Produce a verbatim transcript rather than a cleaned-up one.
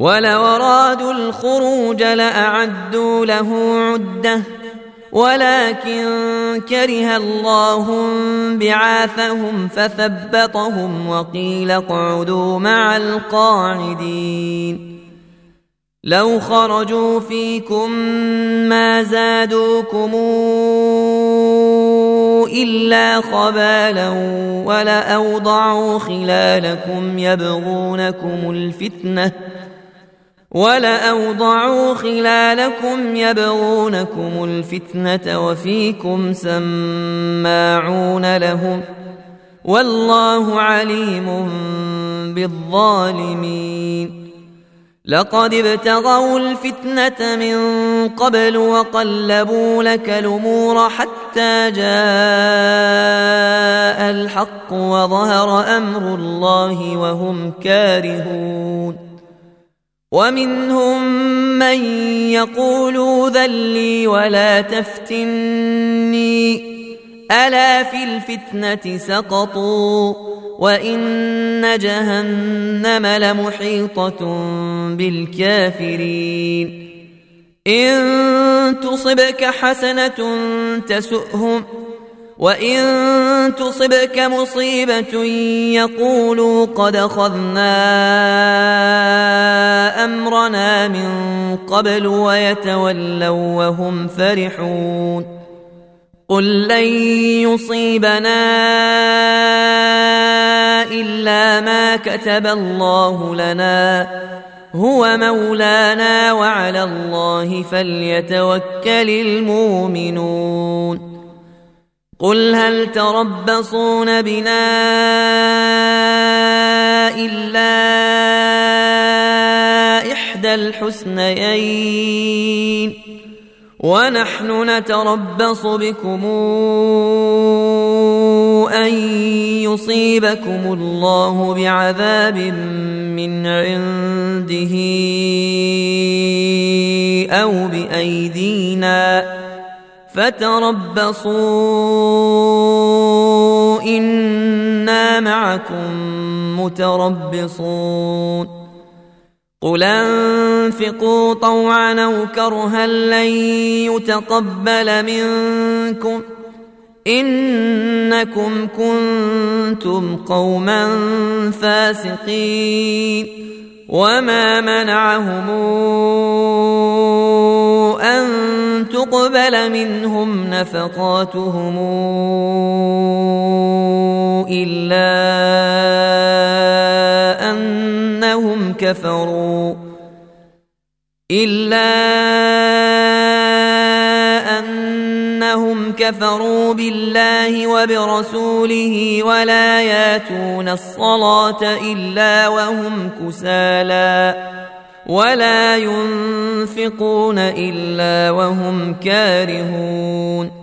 ولو أرادوا الخروج لأعدوا له عدة ولكن كره الله بعاثهم فثبطهم وقيل اقعدوا مع القاعدين لو خرجوا فيكم ما زادوكم إلا خبالا ولأوضعوا خلالكم يبغونكم الفتنة ولأوضعوا خلالكم يبغونكم الفتنة وفيكم سماعون لهم والله عليم بالظالمين لقد ابتغوا الفتنة من قبل وقلبوا لك الأمور حتى جاء الحق وظهر أمر الله وهم كارهون ومنهم من يقول ذلي ولا تفتني ألا في الفتنة سقطوا وإن جهنم لمحيطة بالكافرين إن تصبك حسنة تسؤهم وإن تصبك مصيبة يقولوا قد أخذنا أمرنا من قبل ويتولوا وهم فرحون قل لن يصيبنا إلا ما كتب الله لنا هو مولانا وعلى الله فليتوكل المؤمنون قل هل تربصون بنا إلا إحدى الحسنيين ونحن نتربص بكم أن يصيبكم الله بعذاب من عنده أو بأيدينا فتربصوا إنا معكم متربصون قل انفقوا طوعا أو كرها لن يتقبل منكم إنكم كنتم قوما فاسقين وما منعهم أن تقبل منهم نفقاتهم إلا أنهم كفروا إلا أنهم كفروا بالله وبرسوله ولا ياتون الصلاة إلا وهم كسالى ولا ينفقون إلا وهم كارهون